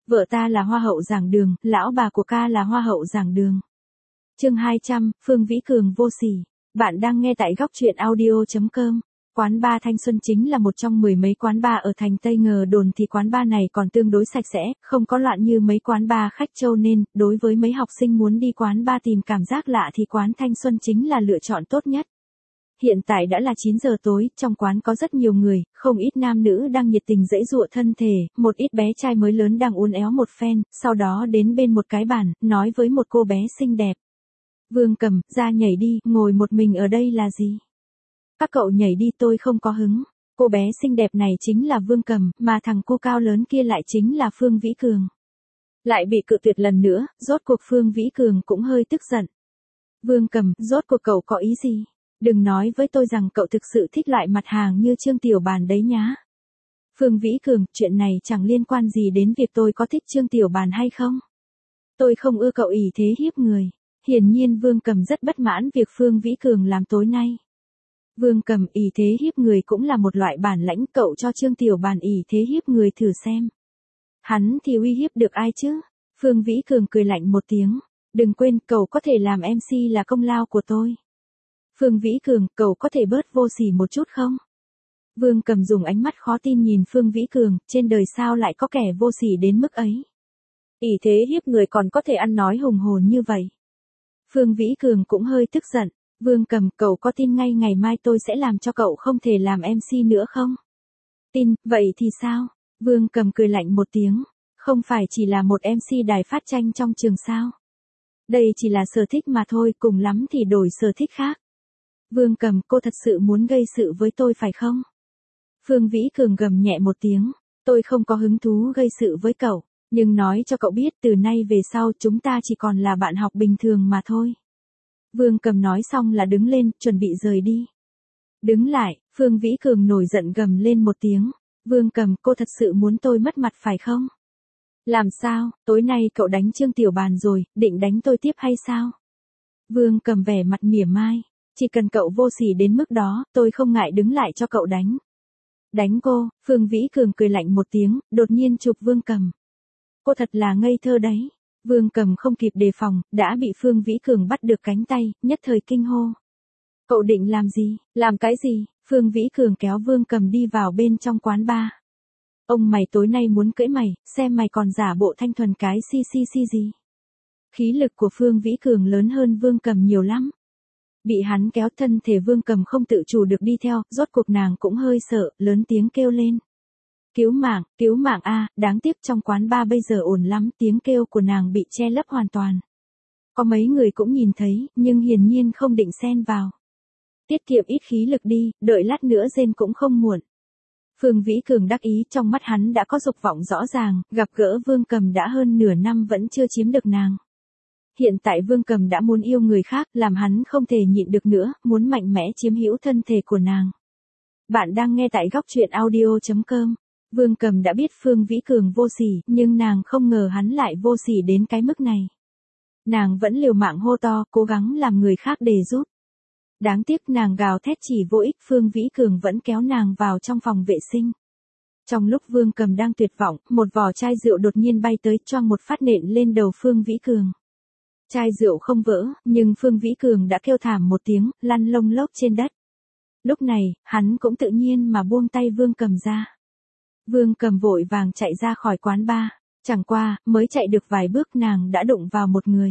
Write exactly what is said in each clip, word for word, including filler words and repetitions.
Vợ ta là hoa hậu giảng đường, lão bà của ca là hoa hậu giảng đường. Chương hai trăm, Phương Vĩ Cường vô sỉ. Bạn đang nghe tại góc truyện audio chấm com. Quán bar Thanh Xuân chính là một trong mười mấy quán bar ở thành Tây, ngờ đồn thì quán bar này còn tương đối sạch sẽ, không có loạn như mấy quán bar khách châu, nên đối với mấy học sinh muốn đi quán bar tìm cảm giác lạ thì quán Thanh Xuân chính là lựa chọn tốt nhất. Hiện tại đã là chín giờ tối, trong quán có rất nhiều người, không ít nam nữ đang nhiệt tình giãy giụa thân thể, một ít bé trai mới lớn đang uốn éo một phen, sau đó đến bên một cái bàn, nói với một cô bé xinh đẹp. Vương Cầm, ra nhảy đi, ngồi một mình ở đây là gì? Các cậu nhảy đi, tôi không có hứng. Cô bé xinh đẹp này chính là Vương Cầm, mà thằng cu cao lớn kia lại chính là Phương Vĩ Cường. Lại bị cự tuyệt lần nữa, rốt cuộc Phương Vĩ Cường cũng hơi tức giận. Vương Cầm, rốt cuộc cậu có ý gì? Đừng nói với tôi rằng cậu thực sự thích loại mặt hàng như Trương Tiểu Bàn đấy nhá. Phương Vĩ Cường, chuyện này chẳng liên quan gì đến việc tôi có thích Trương Tiểu Bàn hay không. Tôi không ưa cậu ỷ thế hiếp người. Hiển nhiên Vương Cầm rất bất mãn việc Phương Vĩ Cường làm tối nay. Vương Cầm, ỷ thế hiếp người cũng là một loại bản lãnh, cậu cho Trương Tiểu Bàn ỷ thế hiếp người thử xem. Hắn thì uy hiếp được ai chứ? Phương Vĩ Cường cười lạnh một tiếng. Đừng quên, cậu có thể làm em xê là công lao của tôi. Phương Vĩ Cường, cậu có thể bớt vô sỉ một chút không? Vương Cầm dùng ánh mắt khó tin nhìn Phương Vĩ Cường, trên đời sao lại có kẻ vô sỉ đến mức ấy? ỷ thế hiếp người còn có thể ăn nói hùng hồn như vậy. Phương Vĩ Cường cũng hơi tức giận. Vương Cầm, cậu có tin ngay ngày mai tôi sẽ làm cho cậu không thể làm em xê nữa không? Tin, vậy thì sao? Vương Cầm cười lạnh một tiếng. Không phải chỉ là một em xê đài phát tranh trong trường sao? Đây chỉ là sở thích mà thôi, cùng lắm thì đổi sở thích khác. Vương Cầm, cô thật sự muốn gây sự với tôi phải không? Phương Vĩ Cường gầm nhẹ một tiếng. Tôi không có hứng thú gây sự với cậu, nhưng nói cho cậu biết từ nay về sau chúng ta chỉ còn là bạn học bình thường mà thôi. Vương Cầm nói xong là đứng lên, chuẩn bị rời đi. Đứng lại, Phương Vĩ Cường nổi giận gầm lên một tiếng. Vương Cầm, cô thật sự muốn tôi mất mặt phải không? Làm sao, tối nay cậu đánh Trương Tiểu Bàn rồi, định đánh tôi tiếp hay sao? Vương Cầm vẻ mặt mỉa mai. Chỉ cần cậu vô sỉ đến mức đó, tôi không ngại đứng lại cho cậu đánh. Đánh cô? Phương Vĩ Cường cười lạnh một tiếng, đột nhiên chụp Vương Cầm. Cô thật là ngây thơ đấy. Vương Cầm không kịp đề phòng, đã bị Phương Vĩ Cường bắt được cánh tay, nhất thời kinh hô. Cậu định làm gì? Làm cái gì? Phương Vĩ Cường kéo Vương Cầm đi vào bên trong quán bar. Ông mày tối nay muốn cưỡi mày, xem mày còn giả bộ thanh thuần cái si si si gì. Khí lực của Phương Vĩ Cường lớn hơn Vương Cầm nhiều lắm. Bị hắn kéo, thân thể Vương Cầm không tự chủ được đi theo, rốt cuộc nàng cũng hơi sợ, lớn tiếng kêu lên. Cứu mạng, cứu mạng a, đáng tiếc trong quán bar bây giờ ồn lắm, tiếng kêu của nàng bị che lấp hoàn toàn. Có mấy người cũng nhìn thấy, nhưng hiển nhiên không định xen vào. Tiết kiệm ít khí lực đi, đợi lát nữa rên cũng không muộn. Phương Vĩ Cường đắc ý, trong mắt hắn đã có dục vọng rõ ràng, gặp gỡ Vương Cầm đã hơn nửa năm vẫn chưa chiếm được nàng. Hiện tại Vương Cầm đã muốn yêu người khác, làm hắn không thể nhịn được nữa, muốn mạnh mẽ chiếm hữu thân thể của nàng. Bạn đang nghe tại góc truyện audio chấm com. Vương Cầm đã biết Phương Vĩ Cường vô sỉ, nhưng nàng không ngờ hắn lại vô sỉ đến cái mức này. Nàng vẫn liều mạng hô to, cố gắng làm người khác để giúp. Đáng tiếc nàng gào thét chỉ vô ích, Phương Vĩ Cường vẫn kéo nàng vào trong phòng vệ sinh. Trong lúc Vương Cầm đang tuyệt vọng, một vỏ chai rượu đột nhiên bay tới, choang một phát nện lên đầu Phương Vĩ Cường. Chai rượu không vỡ, nhưng Phương Vĩ Cường đã kêu thảm một tiếng, lăn lông lốc trên đất. Lúc này, hắn cũng tự nhiên mà buông tay Vương Cầm ra. Vương Cầm vội vàng chạy ra khỏi quán bar, chẳng qua, mới chạy được vài bước nàng đã đụng vào một người.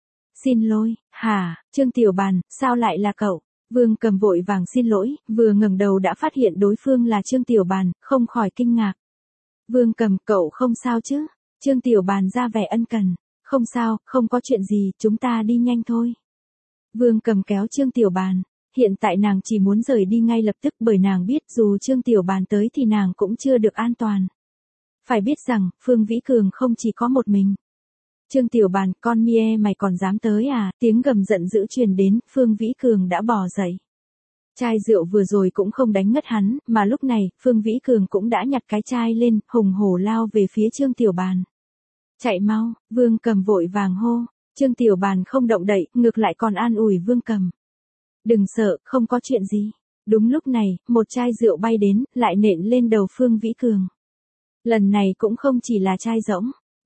Xin lỗi, hả, Trương Tiểu Bàn, sao lại là cậu? Vương Cầm vội vàng xin lỗi, vừa ngẩng đầu đã phát hiện đối phương là Trương Tiểu Bàn, không khỏi kinh ngạc. Vương Cầm, cậu không sao chứ? Trương Tiểu Bàn ra vẻ ân cần. Không sao, không có chuyện gì, chúng ta đi nhanh thôi. Vương Cầm kéo Trương Tiểu Bàn. Hiện tại nàng chỉ muốn rời đi ngay lập tức, bởi nàng biết dù Trương Tiểu Bàn tới thì nàng cũng chưa được an toàn. Phải biết rằng, Phương Vĩ Cường không chỉ có một mình. Trương Tiểu Bàn, con mie mày còn dám tới à? Tiếng gầm giận dữ truyền đến, Phương Vĩ Cường đã bỏ dậy. Chai rượu vừa rồi cũng không đánh ngất hắn, mà lúc này, Phương Vĩ Cường cũng đã nhặt cái chai lên, hùng hổ lao về phía Trương Tiểu Bàn. Chạy mau, Vương Cầm vội vàng hô. Trương Tiểu Bàn không động đậy, ngược lại còn an ủi Vương Cầm. Đừng sợ, không có chuyện gì. Đúng lúc này, một chai rượu bay đến, lại nện lên đầu Phương Vĩ Cường. Lần này cũng không chỉ là chai rỗng.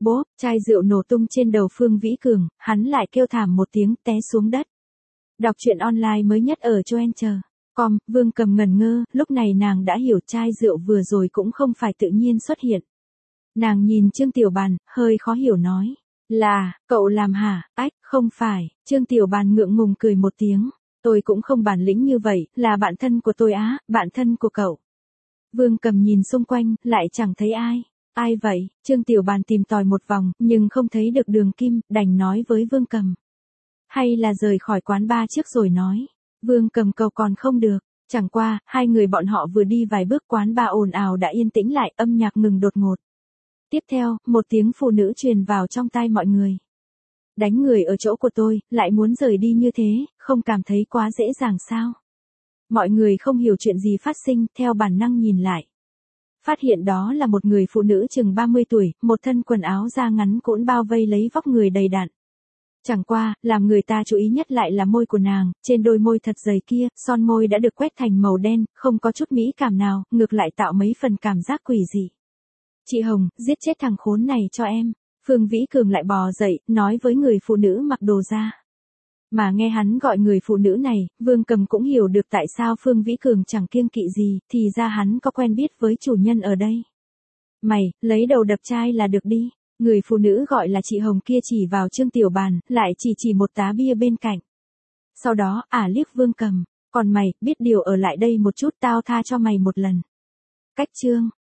Bốp, chai rượu nổ tung trên đầu Phương Vĩ Cường, hắn lại kêu thảm một tiếng té xuống đất. Đọc truyện online mới nhất ở Choencher. Com, Vương Cầm ngẩn ngơ, lúc này nàng đã hiểu chai rượu vừa rồi cũng không phải tự nhiên xuất hiện. Nàng nhìn Trương Tiểu Bàn, hơi khó hiểu nói. Là, cậu làm hả? Ách, không phải. Trương Tiểu Bàn ngượng ngùng cười một tiếng. Tôi cũng không bản lĩnh như vậy, là bạn thân của tôi á, bạn thân của cậu. Vương Cầm nhìn xung quanh, lại chẳng thấy ai. Ai vậy? Trương Tiểu Bàn tìm tòi một vòng, nhưng không thấy được Đường Kim, đành nói với Vương Cầm. Hay là rời khỏi quán bar trước rồi nói. Vương Cầm cầu còn không được. Chẳng qua, hai người bọn họ vừa đi vài bước quán bar ồn ào đã yên tĩnh lại, âm nhạc ngừng đột ngột. Tiếp theo, một tiếng phụ nữ truyền vào trong tai mọi người. Đánh người ở chỗ của tôi, lại muốn rời đi như thế, không cảm thấy quá dễ dàng sao? Mọi người không hiểu chuyện gì phát sinh, theo bản năng nhìn lại. Phát hiện đó là một người phụ nữ chừng ba mươi tuổi, một thân quần áo da ngắn cũn bao vây lấy vóc người đầy đặn. Chẳng qua, làm người ta chú ý nhất lại là môi của nàng, trên đôi môi thật dày kia, son môi đã được quét thành màu đen, không có chút mỹ cảm nào, ngược lại tạo mấy phần cảm giác quỷ dị. Chị Hồng, giết chết thằng khốn này cho em. Phương Vĩ Cường lại bò dậy, nói với người phụ nữ mặc đồ da. Mà nghe hắn gọi người phụ nữ này, Vương Cầm cũng hiểu được tại sao Phương Vĩ Cường chẳng kiêng kỵ gì, thì ra hắn có quen biết với chủ nhân ở đây. Mày, lấy đầu đập chai là được đi. Người phụ nữ gọi là chị Hồng kia chỉ vào Trương Tiểu Bàn, lại chỉ chỉ một tá bia bên cạnh. Sau đó, ả liếc Vương Cầm, còn mày, biết điều ở lại đây một chút tao tha cho mày một lần. Cách chương.